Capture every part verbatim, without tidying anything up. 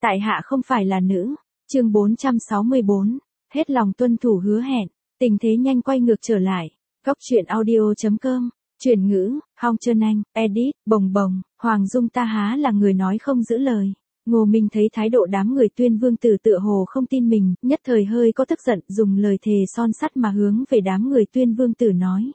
Tại hạ không phải là nữ. Chương bốn trăm sáu mươi bốn. Hết lòng tuân thủ hứa hẹn. Tình thế nhanh quay ngược trở lại. Góc truyện audio chấm com. Chuyển ngữ, Hong Trân Anh, edit, bồng bồng, Hoàng Dung ta há là người nói không giữ lời. Ngô Minh thấy thái độ đám người Tuyên Vương Tử tựa hồ không tin mình, nhất thời hơi có tức giận, dùng lời thề son sắt mà hướng về đám người Tuyên Vương Tử nói.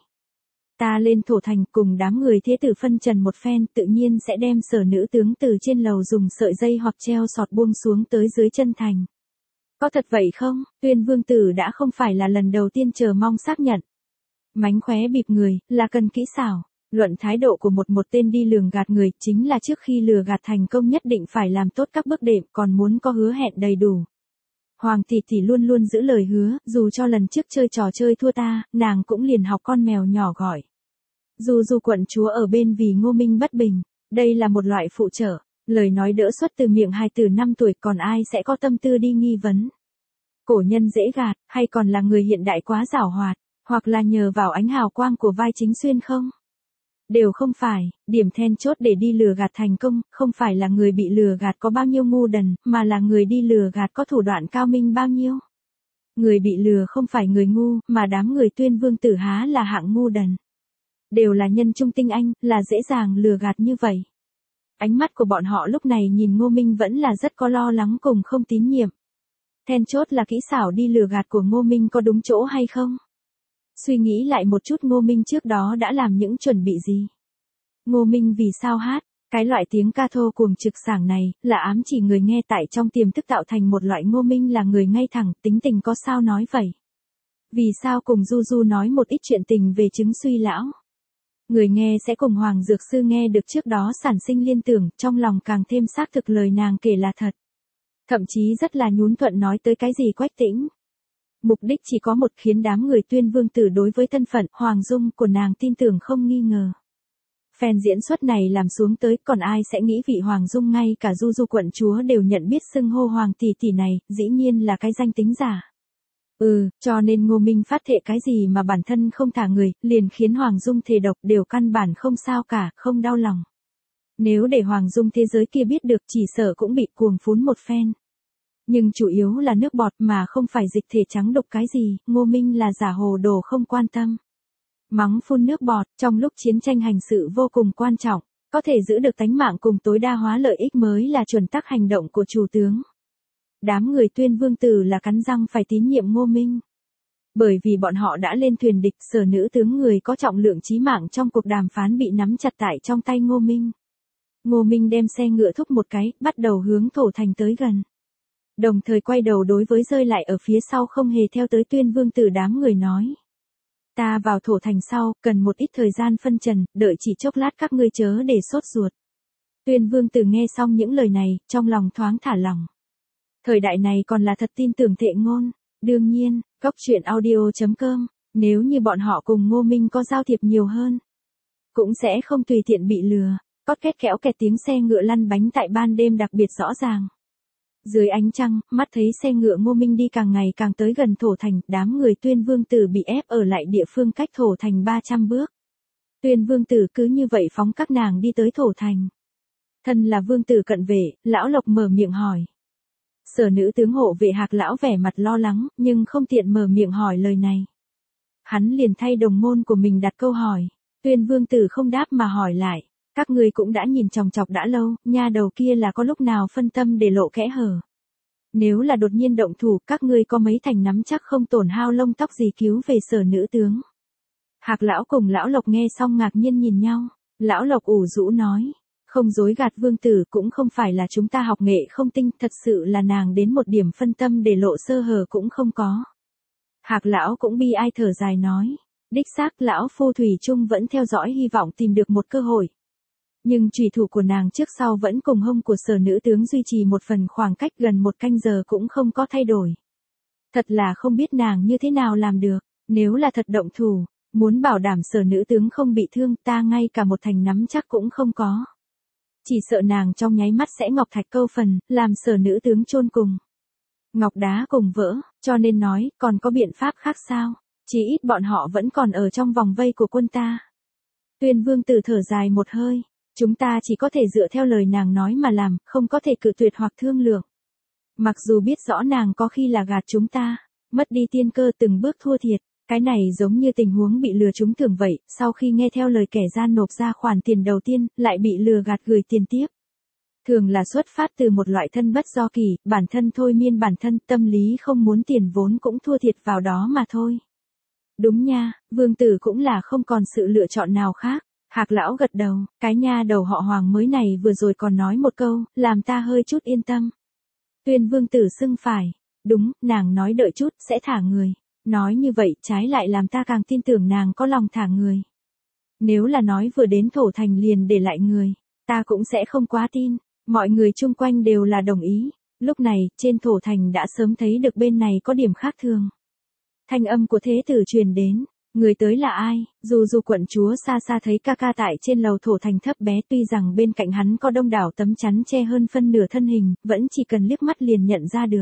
Ta lên thổ thành cùng đám người thế tử phân trần một phen, tự nhiên sẽ đem Sở nữ tướng từ trên lầu dùng sợi dây hoặc treo sọt buông xuống tới dưới chân thành. Có thật vậy không? Tuyên Vương Tử đã không phải là lần đầu tiên chờ mong xác nhận. Mánh khóe bịp người, là cần kỹ xảo. Luận thái độ của một một tên đi lường gạt người, chính là trước khi lừa gạt thành công nhất định phải làm tốt các bước đệm, còn muốn có hứa hẹn đầy đủ. Hoàng tỷ tỷ luôn luôn giữ lời hứa, dù cho lần trước chơi trò chơi thua ta, nàng cũng liền học con mèo nhỏ gọi. Dù dù quận chúa ở bên vì Ngô Minh bất bình, đây là một loại phụ trợ, lời nói đỡ xuất từ miệng hài tử năm tuổi, còn ai sẽ có tâm tư đi nghi vấn. Cổ nhân dễ gạt, hay còn là người hiện đại quá giảo hoạt, hoặc là nhờ vào ánh hào quang của vai chính xuyên không? Đều không phải, điểm then chốt để đi lừa gạt thành công, không phải là người bị lừa gạt có bao nhiêu ngu đần, mà là người đi lừa gạt có thủ đoạn cao minh bao nhiêu. Người bị lừa không phải người ngu, mà đám người Tuyên Vương Tử há là hạng ngu đần. Đều là nhân trung tinh anh, là dễ dàng lừa gạt như vậy. Ánh mắt của bọn họ lúc này nhìn Ngô Minh vẫn là rất có lo lắng cùng không tín nhiệm. Then chốt là kỹ xảo đi lừa gạt của Ngô Minh có đúng chỗ hay không? Suy nghĩ lại một chút Ngô Minh trước đó đã làm những chuẩn bị gì? Ngô Minh vì sao hát? Cái loại tiếng ca thô cuồng trực sảng này, là ám chỉ người nghe tại trong tiềm thức tạo thành một loại Ngô Minh là người ngay thẳng, tính tình có sao nói vậy? Vì sao cùng Du Du nói một ít chuyện tình về chứng suy lão? Người nghe sẽ cùng Hoàng Dược Sư nghe được trước đó sản sinh liên tưởng, trong lòng càng thêm xác thực lời nàng kể là thật. Thậm chí rất là nhún thuận nói tới cái gì Quách Tĩnh. Mục đích chỉ có một, khiến đám người Tuyên Vương Tử đối với thân phận Hoàng Dung của nàng tin tưởng không nghi ngờ. Phen diễn xuất này làm xuống tới, còn ai sẽ nghĩ vị Hoàng Dung ngay cả Du Du quận chúa đều nhận biết xưng hô Hoàng tỷ tỷ này, dĩ nhiên là cái danh tính giả. Ừ, cho nên Ngô Minh phát thệ cái gì mà bản thân không thả người, liền khiến Hoàng Dung thề độc, đều căn bản không sao cả, không đau lòng. Nếu để Hoàng Dung thế giới kia biết được, chỉ sợ cũng bị cuồng phún một phen. Nhưng chủ yếu là nước bọt mà không phải dịch thể trắng đục cái gì, Ngô Minh là giả hồ đồ không quan tâm. Mắng phun nước bọt, trong lúc chiến tranh hành sự vô cùng quan trọng, có thể giữ được tánh mạng cùng tối đa hóa lợi ích mới là chuẩn tắc hành động của chủ tướng. Đám người Tuyên Vương Tử là cắn răng phải tín nhiệm Ngô Minh. Bởi vì bọn họ đã lên thuyền địch, Sở nữ tướng người có trọng lượng chí mạng trong cuộc đàm phán bị nắm chặt tại trong tay Ngô Minh. Ngô Minh đem xe ngựa thúc một cái, bắt đầu hướng thổ thành tới gần. Đồng thời quay đầu đối với rơi lại ở phía sau không hề theo tới Tuyên Vương Tử đám người nói. Ta vào thổ thành sau, cần một ít thời gian phân trần, đợi chỉ chốc lát các ngươi chớ để sốt ruột. Tuyên Vương Tử nghe xong những lời này, trong lòng thoáng thả lỏng. Thời đại này còn là thật tin tưởng thệ ngôn. Đương nhiên, góc truyện audio chấm com, nếu như bọn họ cùng Ngô Minh có giao thiệp nhiều hơn, cũng sẽ không tùy tiện bị lừa. Cót két kéo kẹt tiếng xe ngựa lăn bánh tại ban đêm đặc biệt rõ ràng. Dưới ánh trăng, mắt thấy xe ngựa Ngô Minh đi càng ngày càng tới gần thổ thành, đám người Tuyên Vương Tử bị ép ở lại địa phương cách thổ thành ba trăm bước. Tuyên Vương Tử cứ như vậy phóng các nàng đi tới thổ thành. Thân là Vương Tử cận vệ, Lão Lộc mở miệng hỏi. Sở nữ tướng hộ vệ Hạc lão vẻ mặt lo lắng, nhưng không tiện mở miệng hỏi lời này. Hắn liền thay đồng môn của mình đặt câu hỏi. Tuyên Vương Tử không đáp mà hỏi lại. Các ngươi cũng đã nhìn chòng chọc đã lâu, nha đầu kia là có lúc nào phân tâm để lộ kẽ hở. Nếu là đột nhiên động thủ, các ngươi có mấy thành nắm chắc không tổn hao lông tóc gì cứu về Sở nữ tướng. Hạc lão cùng Lão Lộc nghe xong ngạc nhiên nhìn nhau. Lão Lộc ủ rũ nói. Không dối gạt Vương Tử, cũng không phải là chúng ta học nghệ không tinh, thật sự là nàng đến một điểm phân tâm để lộ sơ hở cũng không có. Hạc lão cũng bi ai thở dài nói. Đích xác lão phu thủy chung vẫn theo dõi hy vọng tìm được một cơ hội. Nhưng chủy thủ của nàng trước sau vẫn cùng hông của Sở nữ tướng duy trì một phần khoảng cách gần một canh giờ cũng không có thay đổi. Thật là không biết nàng như thế nào làm được, nếu là thật động thủ, muốn bảo đảm Sở nữ tướng không bị thương, ta ngay cả một thành nắm chắc cũng không có. Chỉ sợ nàng trong nháy mắt sẽ ngọc thạch câu phần, làm Sở nữ tướng chôn cùng. Ngọc đá cùng vỡ, cho nên nói, còn có biện pháp khác sao? Chỉ ít bọn họ vẫn còn ở trong vòng vây của quân ta. Tuyên Vương Tử thở dài một hơi. Chúng ta chỉ có thể dựa theo lời nàng nói mà làm, không có thể cự tuyệt hoặc thương lượng. Mặc dù biết rõ nàng có khi là gạt chúng ta, mất đi tiên cơ từng bước thua thiệt, cái này giống như tình huống bị lừa trúng thưởng vậy, sau khi nghe theo lời kẻ gian nộp ra khoản tiền đầu tiên, lại bị lừa gạt gửi tiền tiếp. Thường là xuất phát từ một loại thân bất do kỳ, bản thân thôi miên bản thân, tâm lý không muốn tiền vốn cũng thua thiệt vào đó mà thôi. Đúng nha, vương tử cũng là không còn sự lựa chọn nào khác. Hạc lão gật đầu, cái nha đầu họ Hoàng mới này vừa rồi còn nói một câu, làm ta hơi chút yên tâm. Tuyên vương tử xưng phải, đúng, nàng nói đợi chút, sẽ thả người. Nói như vậy trái lại làm ta càng tin tưởng nàng có lòng thả người. Nếu là nói vừa đến thổ thành liền để lại người, ta cũng sẽ không quá tin. Mọi người chung quanh đều là đồng ý. Lúc này, trên thổ thành đã sớm thấy được bên này có điểm khác thường. Thanh âm của thế tử truyền đến. Người tới là ai? Dù dù quận chúa xa xa thấy ca ca tại trên lầu thổ thành thấp bé, tuy rằng bên cạnh hắn có đông đảo tấm chắn che hơn phân nửa thân hình, vẫn chỉ cần liếc mắt liền nhận ra được.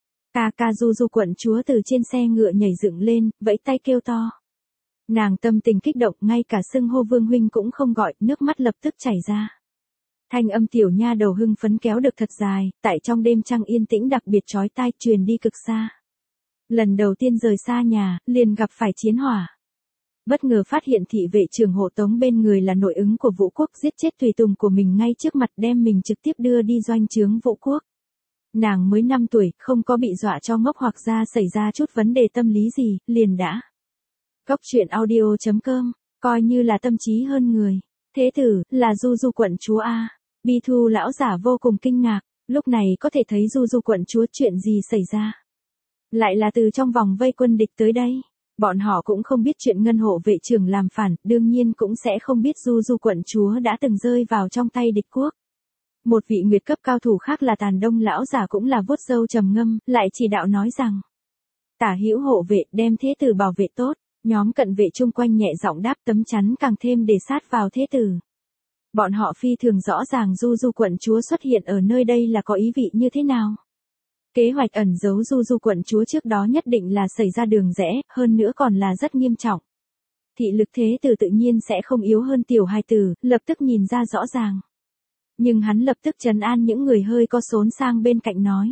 Ca ca du du quận chúa từ trên xe ngựa nhảy dựng lên, vẫy tay kêu to. Nàng tâm tình kích động, ngay cả xưng hô vương huynh cũng không gọi, nước mắt lập tức chảy ra. Thanh âm tiểu nha đầu hưng phấn kéo được thật dài, tại trong đêm trăng yên tĩnh đặc biệt chói tai truyền đi cực xa. Lần đầu tiên rời xa nhà, liền gặp phải chiến hỏa. Bất ngờ phát hiện thị vệ trưởng hộ tống bên người là nội ứng của Vũ Quốc, giết chết tùy tùng của mình ngay trước mặt, đem mình trực tiếp đưa đi doanh trướng Vũ Quốc. Nàng mới năm tuổi, không có bị dọa cho ngốc hoặc ra xảy ra chút vấn đề tâm lý gì, liền đã. Cốc truyện audio chấm com, coi như là tâm trí hơn người. Thế tử, là Du Du quận chúa A. Bi Thu lão giả vô cùng kinh ngạc, lúc này có thể thấy Du Du quận chúa chuyện gì xảy ra. Lại là từ trong vòng vây quân địch tới đây. Bọn họ cũng không biết chuyện ngân hộ vệ trưởng làm phản, đương nhiên cũng sẽ không biết Du Du quận chúa đã từng rơi vào trong tay địch quốc. Một vị nguyệt cấp cao thủ khác là Tàn Đông lão giả cũng là vuốt râu trầm ngâm, lại chỉ đạo nói rằng: Tả hữu hộ vệ đem thế tử bảo vệ tốt. Nhóm cận vệ chung quanh nhẹ giọng đáp, tấm chắn càng thêm để sát vào thế tử. Bọn họ phi thường rõ ràng Du Du quận chúa xuất hiện ở nơi đây là có ý vị như thế nào. Kế hoạch ẩn giấu Du Du quận chúa trước đó nhất định là xảy ra đường rẽ, hơn nữa còn là rất nghiêm trọng. Thị lực thế tử tự nhiên sẽ không yếu hơn tiểu hài tử, lập tức nhìn ra rõ ràng. Nhưng hắn lập tức trấn an những người hơi có xốn sang bên cạnh nói: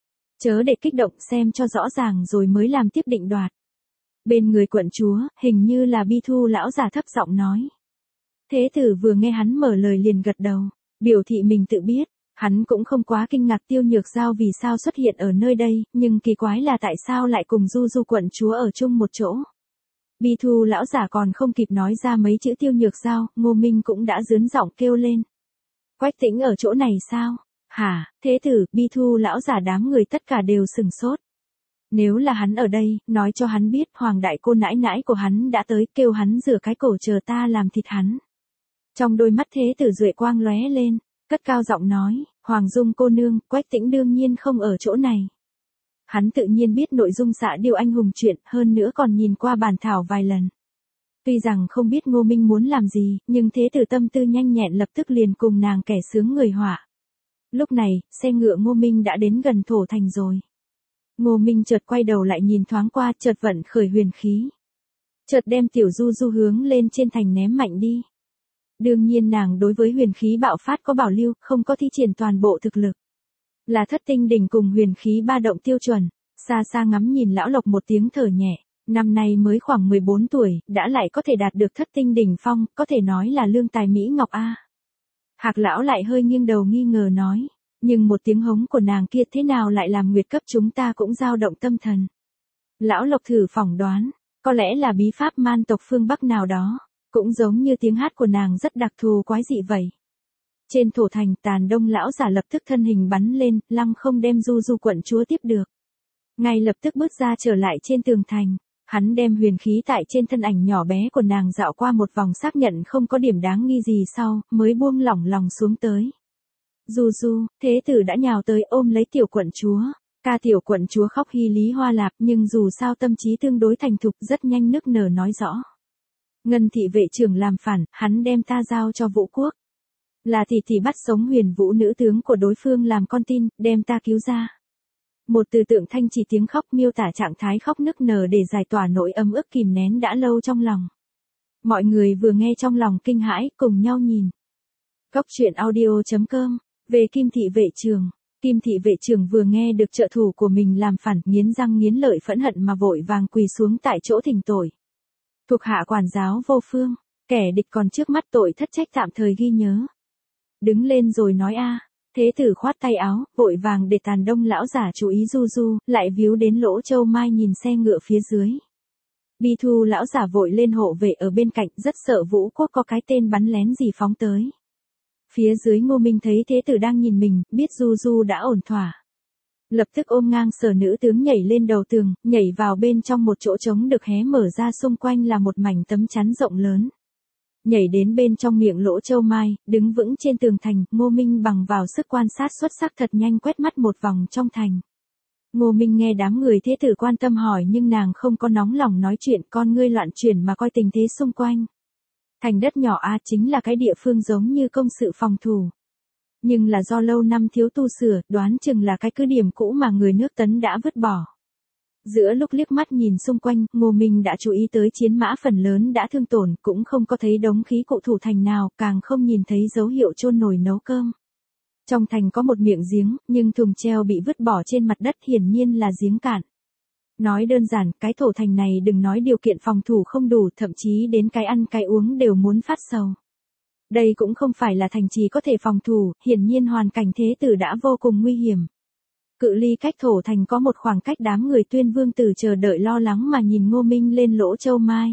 Chớ để kích động, xem cho rõ ràng rồi mới làm tiếp định đoạt. Bên người quận chúa, hình như là Bi Thu lão giả thấp giọng nói. Thế tử vừa nghe hắn mở lời liền gật đầu, biểu thị mình tự biết. Hắn cũng không quá kinh ngạc Tiêu Nhược Giao vì sao xuất hiện ở nơi đây, nhưng kỳ quái là tại sao lại cùng Du Du quận chúa ở chung một chỗ. Bi Thu lão giả còn không kịp nói ra mấy chữ Tiêu Nhược Giao, Ngô Minh cũng đã giớn giọng kêu lên. Quách Tĩnh ở chỗ này sao? Hả? Thế tử, Bi Thu lão giả đám người tất cả đều sừng sốt. Nếu là hắn ở đây, nói cho hắn biết Hoàng đại cô nãi nãi của hắn đã tới, kêu hắn rửa cái cổ chờ ta làm thịt hắn. Trong đôi mắt thế tử duệ quang lóe lên, cất cao giọng nói, Hoàng Dung cô nương, Quách Tĩnh đương nhiên không ở chỗ này. Hắn tự nhiên biết nội dung Xạ Điêu anh hùng chuyện, hơn nữa còn nhìn qua bản thảo vài lần. Tuy rằng không biết Ngô Minh muốn làm gì, nhưng thế tử tâm tư nhanh nhẹn lập tức liền cùng nàng kẻ sướng người họa. Lúc này, xe ngựa Ngô Minh đã đến gần thổ thành rồi. Ngô Minh chợt quay đầu lại nhìn thoáng qua, chợt vận khởi huyền khí. Chợt đem tiểu Du Du hướng lên trên thành ném mạnh đi. Đương nhiên nàng đối với huyền khí bạo phát có bảo lưu, không có thi triển toàn bộ thực lực. Là thất tinh đỉnh cùng huyền khí ba động tiêu chuẩn. Xa xa ngắm nhìn lão Lộc một tiếng thở nhẹ, năm nay mới khoảng mười bốn tuổi, đã lại có thể đạt được thất tinh đỉnh phong, có thể nói là lương tài Mỹ Ngọc A. Hạc lão lại hơi nghiêng đầu nghi ngờ nói, nhưng một tiếng hống của nàng kia thế nào lại làm nguyệt cấp chúng ta cũng dao động tâm thần. Lão Lộc thử phỏng đoán, có lẽ là bí pháp man tộc phương Bắc nào đó, cũng giống như tiếng hát của nàng rất đặc thù quái dị vậy. Trên thổ thành, Tàn Đông lão giả lập tức thân hình bắn lên, lăng không đem Du Du quận chúa tiếp được. Ngay lập tức bước ra trở lại trên tường thành, hắn đem huyền khí tại trên thân ảnh nhỏ bé của nàng dạo qua một vòng xác nhận không có điểm đáng nghi gì sau, mới buông lỏng lòng xuống tới. Du Du, thế tử đã nhào tới ôm lấy tiểu quận chúa. Ca tiểu quận chúa khóc hy lý hoa lạp, nhưng dù sao tâm trí tương đối thành thục, rất nhanh nức nở nói rõ. Ngân thị vệ trưởng làm phản, hắn đem ta giao cho Vũ Quốc. Là tỷ tỷ bắt sống Huyền Vũ nữ tướng của đối phương làm con tin, đem ta cứu ra. Một từ tượng thanh chỉ tiếng khóc miêu tả trạng thái khóc nức nở để giải tỏa nỗi ấm ức kìm nén đã lâu trong lòng. Mọi người vừa nghe trong lòng kinh hãi, cùng nhau nhìn. Cốc truyện audio chấm com, về Kim thị vệ trưởng. Kim thị vệ trưởng vừa nghe được trợ thủ của mình làm phản, nghiến răng nghiến lợi phẫn hận mà vội vàng quỳ xuống tại chỗ thỉnh tội. Thuộc hạ quản giáo vô phương, kẻ địch còn trước mắt tội thất trách tạm thời ghi nhớ. Đứng lên rồi nói a. Thế tử khoát tay áo, vội vàng để Tàn Đông lão giả chú ý du du, lại víu đến Lỗ Châu Mai nhìn xe ngựa phía dưới. Bi Thu lão giả vội lên hộ vệ ở bên cạnh, rất sợ Vũ Quốc có cái tên bắn lén gì phóng tới. Phía dưới Ngô Minh thấy thế tử đang nhìn mình, biết du du đã ổn thỏa. Lập tức ôm ngang Sở nữ tướng nhảy lên đầu tường, nhảy vào bên trong một chỗ trống được hé mở ra, xung quanh là một mảnh tấm chắn rộng lớn. Nhảy đến bên trong miệng Lỗ Châu Mai, đứng vững trên tường thành, Ngô Minh bằng vào sức quan sát xuất sắc thật nhanh quét mắt một vòng trong thành. Ngô Minh nghe đám người thế tử quan tâm hỏi nhưng nàng không có nóng lòng nói chuyện, con ngươi loạn chuyển mà coi tình thế xung quanh. Thành đất nhỏ A chính là cái địa phương giống như công sự phòng thủ. Nhưng là do lâu năm thiếu tu sửa, đoán chừng là cái cứ điểm cũ mà người nước Tấn đã vứt bỏ. Giữa lúc liếc mắt nhìn xung quanh, Ngô Minh đã chú ý tới chiến mã phần lớn đã thương tổn, cũng không có thấy đống khí cụ thủ thành nào, càng không nhìn thấy dấu hiệu chôn nồi nấu cơm. Trong thành có một miệng giếng, nhưng thùng treo bị vứt bỏ trên mặt đất, hiển nhiên là giếng cạn. Nói đơn giản, cái thổ thành này đừng nói điều kiện phòng thủ không đủ, thậm chí đến cái ăn cái uống đều muốn phát sầu. Đây cũng không phải là thành trì có thể phòng thủ, hiển nhiên hoàn cảnh thế tử đã vô cùng nguy hiểm. Cự ly cách thổ thành có một khoảng cách, đám người Tuyên Vương tử chờ đợi lo lắng mà nhìn Ngô Minh lên Lỗ Châu Mai.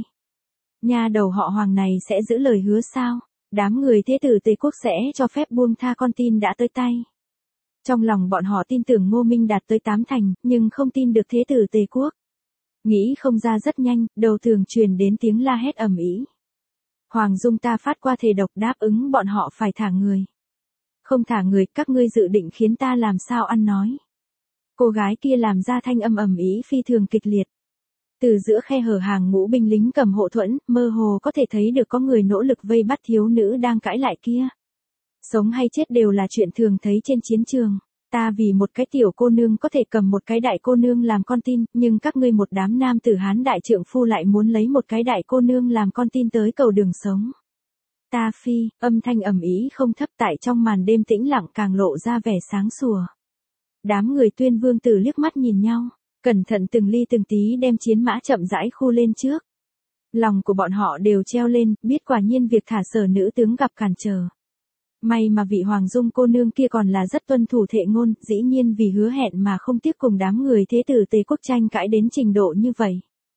Nha đầu họ Hoàng này sẽ giữ lời hứa sao? Đám người thế tử Tề quốc sẽ cho phép buông tha con tin đã tới tay. Trong lòng bọn họ tin tưởng Ngô Minh đạt tới tám thành, nhưng không tin được thế tử Tề quốc. Nghĩ không ra rất nhanh, đầu tường truyền đến tiếng la hét ầm ĩ. Hoàng Dung ta phát qua thề độc, đáp ứng bọn họ phải thả người. Không thả người, các ngươi dự định khiến ta làm sao ăn nói. Cô gái kia làm ra thanh âm ầm ĩ phi thường kịch liệt. Từ giữa khe hở hàng ngũ binh lính cầm hộ thuẫn, mơ hồ có thể thấy được có người nỗ lực vây bắt thiếu nữ đang cãi lại kia. Sống hay chết đều là chuyện thường thấy trên chiến trường. Ta vì một cái tiểu cô nương có thể cầm một cái đại cô nương làm con tin, nhưng các ngươi một đám nam tử Hán đại trượng phu lại muốn lấy một cái đại cô nương làm con tin tới cầu đường sống. Ta phi, âm thanh ầm ĩ không thấp tại trong màn đêm tĩnh lặng càng lộ ra vẻ sáng sủa. Đám người Tuyên Vương tử liếc mắt nhìn nhau, cẩn thận từng ly từng tí đem chiến mã chậm rãi khu lên trước. Lòng của bọn họ đều treo lên, biết quả nhiên việc thả Sở nữ tướng gặp cản trở. May mà vị Hoàng Dung cô nương kia còn là rất tuân thủ thệ ngôn, dĩ nhiên vì hứa hẹn mà không tiếc cùng đám người thế tử Tề quốc tranh cãi đến trình độ như vậy.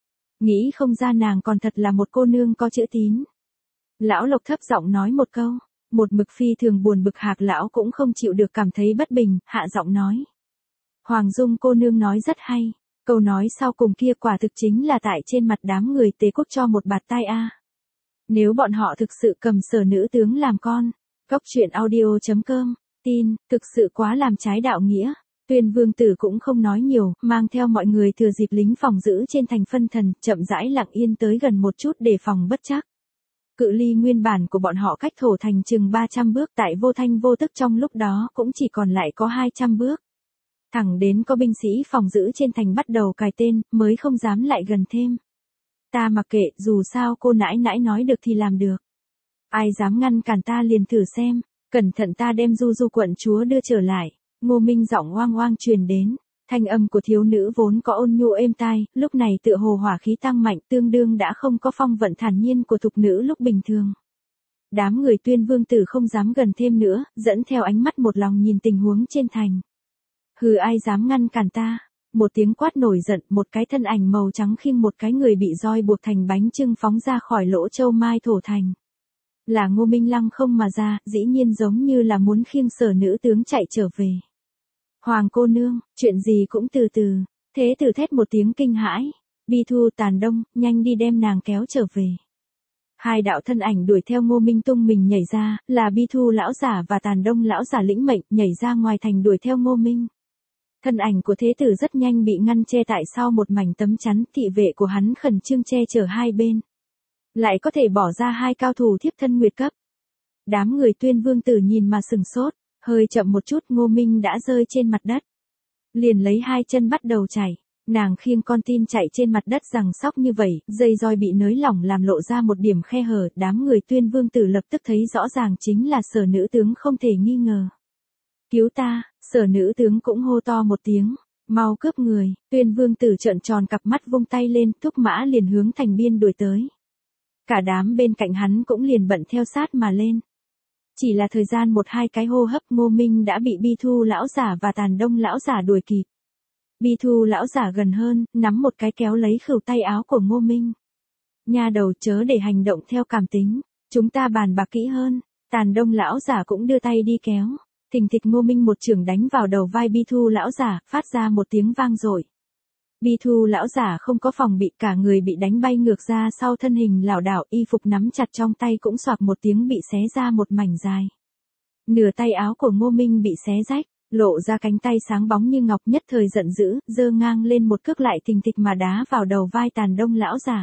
Nghĩ không ra nàng còn thật là một cô nương có chữ tín. Lão Lộc thấp giọng nói một câu, một mực phi thường buồn bực Hạc lão cũng không chịu được cảm thấy bất bình, hạ giọng nói. Hoàng Dung cô nương nói rất hay, câu nói sau cùng kia quả thực chính là tại trên mặt đám người Tề quốc cho một bạt tai a. Nếu bọn họ thực sự cầm Sở nữ tướng làm con, Góc truyện audio chấm com, tin, thực sự quá làm trái đạo nghĩa. Tuyên Vương tử cũng không nói nhiều, mang theo mọi người thừa dịp lính phòng giữ trên thành phân thần, chậm rãi lặng yên tới gần một chút để phòng bất trắc. Cự ly nguyên bản của bọn họ cách thổ thành chừng ba trăm bước, tại vô thanh vô tức trong lúc đó cũng chỉ còn lại có hai trăm bước. Thẳng đến có binh sĩ phòng giữ trên thành bắt đầu cài tên, mới không dám lại gần thêm. Ta mặc kệ, dù sao cô nãi nãi nói được thì làm được. Ai dám ngăn cản ta liền thử xem, cẩn thận ta đem Du Du quận chúa đưa trở lại. Ngô Minh giọng oang oang truyền đến, thanh âm của thiếu nữ vốn có ôn nhu êm tai, lúc này tựa hồ hỏa khí tăng mạnh, tương đương đã không có phong vận thản nhiên của thục nữ lúc bình thường. Đám người Tuyên Vương tử không dám gần thêm nữa, dẫn theo ánh mắt một lòng nhìn tình huống trên thành. Hừ, ai dám ngăn cản ta? Một tiếng quát nổi giận, một cái thân ảnh màu trắng khiêng một cái người bị roi buộc thành bánh chưng phóng ra khỏi Lỗ Châu Mai thổ thành. Là Ngô Minh lăng không mà ra, dĩ nhiên giống như là muốn khiêng Sở nữ tướng chạy trở về. Hoàng cô nương, chuyện gì cũng từ từ. Thế tử thét một tiếng kinh hãi. Bi Thu, Tàn Đông, nhanh đi đem nàng kéo trở về. Hai đạo thân ảnh đuổi theo Ngô Minh tung mình nhảy ra, là Bi Thu lão giả và Tàn Đông lão giả lĩnh mệnh nhảy ra ngoài thành đuổi theo Ngô Minh. Thân ảnh của thế tử rất nhanh bị ngăn che tại sau một mảnh tấm chắn, thị vệ của hắn khẩn trương che chở hai bên. Lại có thể bỏ ra hai cao thủ thiếp thân nguyệt cấp. Đám người Tuyên Vương tử nhìn mà sừng sốt, hơi chậm một chút Ngô Minh đã rơi trên mặt đất. Liền lấy hai chân bắt đầu chạy, nàng khiêng con tin chạy trên mặt đất rằng sóc như vậy, dây roi bị nới lỏng làm lộ ra một điểm khe hở, đám người Tuyên Vương tử lập tức thấy rõ ràng chính là Sở nữ tướng không thể nghi ngờ. Cứu ta, Sở nữ tướng cũng hô to một tiếng, mau cướp người, Tuyên Vương Tử trợn tròn cặp mắt vung tay lên, thúc mã liền hướng thành biên đuổi tới. Cả đám bên cạnh hắn cũng liền bận theo sát mà lên. Chỉ là thời gian một hai cái hô hấp Ngô Minh đã bị Bi Thu lão giả và Tàn Đông lão giả đuổi kịp. Bi Thu lão giả gần hơn, nắm một cái kéo lấy khửu tay áo của Ngô Minh. Nha đầu chớ để hành động theo cảm tính, chúng ta bàn bạc kỹ hơn. Tàn Đông lão giả cũng đưa tay đi kéo. Thình thịch Ngô Minh một chưởng đánh vào đầu vai Bi Thu lão giả, phát ra một tiếng vang dội. Bi Thu lão giả không có phòng bị, cả người bị đánh bay ngược ra sau, thân hình lảo đảo, y phục nắm chặt trong tay cũng xoạc một tiếng bị xé ra một mảnh dài. Nửa tay áo của Ngô Minh bị xé rách, lộ ra cánh tay sáng bóng như ngọc, nhất thời giận dữ, giơ ngang lên một cước lại thình thịch mà đá vào đầu vai Tàn Đông lão giả.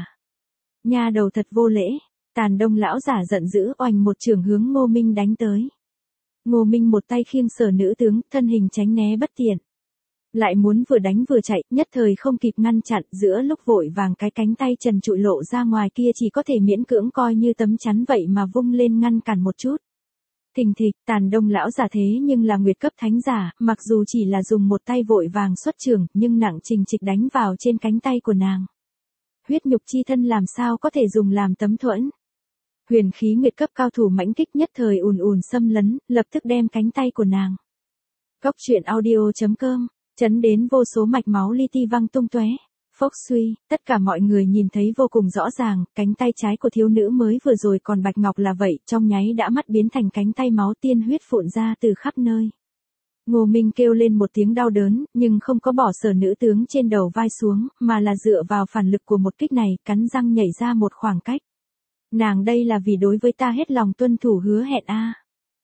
Nha đầu thật vô lễ, Tàn Đông lão giả giận dữ oành một chưởng hướng Ngô Minh đánh tới. Ngô Minh một tay khiêng Sở nữ tướng, thân hình tránh né bất tiện. Lại muốn vừa đánh vừa chạy, nhất thời không kịp ngăn chặn, giữa lúc vội vàng cái cánh tay trần trụi lộ ra ngoài kia chỉ có thể miễn cưỡng coi như tấm chắn vậy mà vung lên ngăn cản một chút. Thình thịch, Tàn Đông lão giả thế nhưng là nguyệt cấp thánh giả, mặc dù chỉ là dùng một tay vội vàng xuất trường, nhưng nặng trình trịch đánh vào trên cánh tay của nàng. Huyết nhục chi thân làm sao có thể dùng làm tấm thuẫn. Huyền khí nguyệt cấp cao thủ mãnh kích nhất thời ùn ùn xâm lấn, lập tức đem cánh tay của nàng. Góc truyện audio chấm com, chấn đến vô số mạch máu li ti văng tung tóe. Phốc suy, tất cả mọi người nhìn thấy vô cùng rõ ràng, cánh tay trái của thiếu nữ mới vừa rồi còn bạch ngọc là vậy, trong nháy đã mắt biến thành cánh tay máu tiên huyết phụn ra từ khắp nơi. Ngô Minh kêu lên một tiếng đau đớn, nhưng không có bỏ Sở nữ tướng trên đầu vai xuống, mà là dựa vào phản lực của một kích này, cắn răng nhảy ra một khoảng cách. Nàng đây là vì đối với ta hết lòng tuân thủ hứa hẹn a. À.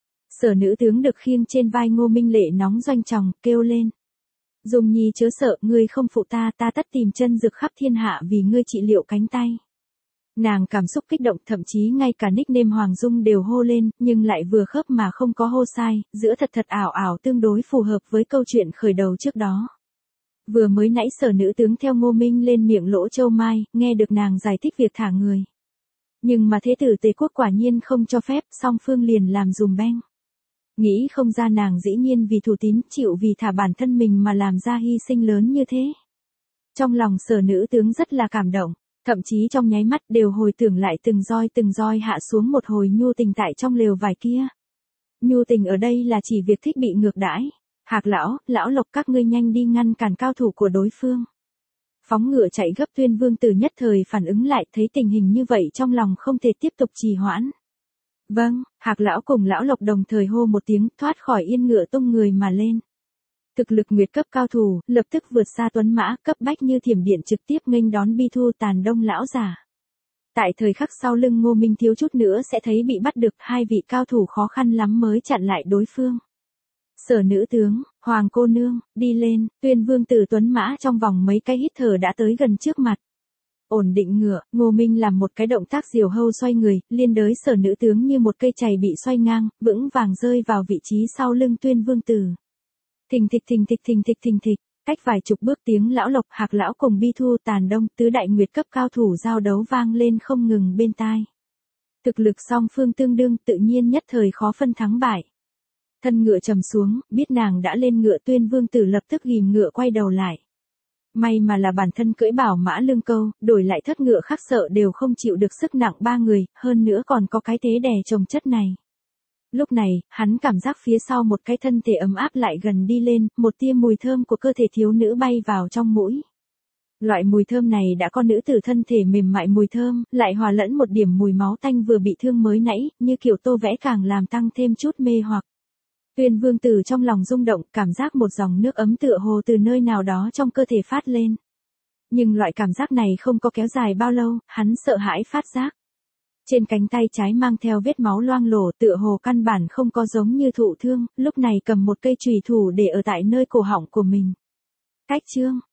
Sở nữ tướng được khiêng trên vai Ngô Minh lệ nóng doanh tròng, kêu lên. Dung Nhi chớ sợ, ngươi không phụ ta, ta tất tìm chân dược khắp thiên hạ vì ngươi trị liệu cánh tay. Nàng cảm xúc kích động, thậm chí ngay cả nickname Hoàng Dung đều hô lên, nhưng lại vừa khớp mà không có hô sai, giữa thật thật ảo ảo tương đối phù hợp với câu chuyện khởi đầu trước đó. Vừa mới nãy Sở nữ tướng theo Ngô Minh lên miệng lỗ châu mai, nghe được nàng giải thích việc thả người. Nhưng mà thế tử Tề quốc quả nhiên không cho phép, song phương liền làm dùm beng. Nghĩ không ra nàng dĩ nhiên vì thủ tín, chịu vì thả bản thân mình mà làm ra hy sinh lớn như thế. Trong lòng Sở nữ tướng rất là cảm động, thậm chí trong nháy mắt đều hồi tưởng lại từng roi từng roi hạ xuống một hồi nhu tình tại trong lều vải kia. Nhu tình ở đây là chỉ việc thích bị ngược đãi. Hạc lão, lão Lộc các ngươi nhanh đi ngăn cản cao thủ của đối phương. Phóng ngựa chạy gấp, Tuyên Vương Tử nhất thời phản ứng lại, thấy tình hình như vậy trong lòng không thể tiếp tục trì hoãn. Vâng, Hạc lão cùng lão Lộc đồng thời hô một tiếng, thoát khỏi yên ngựa tung người mà lên. Thực lực nguyệt cấp cao thủ, lập tức vượt xa tuấn mã, cấp bách như thiểm điện trực tiếp nghênh đón Bi Thu Tàn Đông lão giả. Tại thời khắc sau lưng Ngô Minh thiếu chút nữa sẽ thấy bị bắt được, hai vị cao thủ khó khăn lắm mới chặn lại đối phương. Sở nữ tướng, Hoàng cô nương, đi lên, Tuyên Vương Tử tuấn mã trong vòng mấy cái hít thở đã tới gần trước mặt. Ổn định ngựa, Ngô Minh làm một cái động tác diều hâu xoay người, liên đới Sở nữ tướng như một cây chày bị xoay ngang, vững vàng rơi vào vị trí sau lưng Tuyên Vương Tử. Thình thịch thình thịch thình thịch thình thịch, cách vài chục bước tiếng lão Lộc, Hạc lão cùng Bi Thu Tàn Đông tứ đại nguyệt cấp cao thủ giao đấu vang lên không ngừng bên tai. Thực lực song phương tương đương, tự nhiên nhất thời khó phân thắng bại. Thân ngựa trầm xuống, biết nàng đã lên ngựa, Tuyên Vương Tử lập tức ghìm ngựa quay đầu lại. May mà là bản thân cưỡi bảo mã lương câu, đổi lại thất ngựa khác sợ đều không chịu được sức nặng ba người, hơn nữa còn có cái thế đè chồng chất này. Lúc này, hắn cảm giác phía sau một cái thân thể ấm áp lại gần đi lên, một tia mùi thơm của cơ thể thiếu nữ bay vào trong mũi. Loại mùi thơm này đã có nữ tử thân thể mềm mại mùi thơm, lại hòa lẫn một điểm mùi máu tanh vừa bị thương mới nãy, như kiểu tô vẽ càng làm tăng thêm chút mê hoặc. Tuyên Vương Tử trong lòng rung động, cảm giác một dòng nước ấm tựa hồ từ nơi nào đó trong cơ thể phát lên. Nhưng loại cảm giác này không có kéo dài bao lâu, hắn sợ hãi phát giác. Trên cánh tay trái mang theo vết máu loang lổ, tựa hồ căn bản không có giống như thụ thương, lúc này cầm một cây chùy thủ để ở tại nơi cổ họng của mình. Cách chương,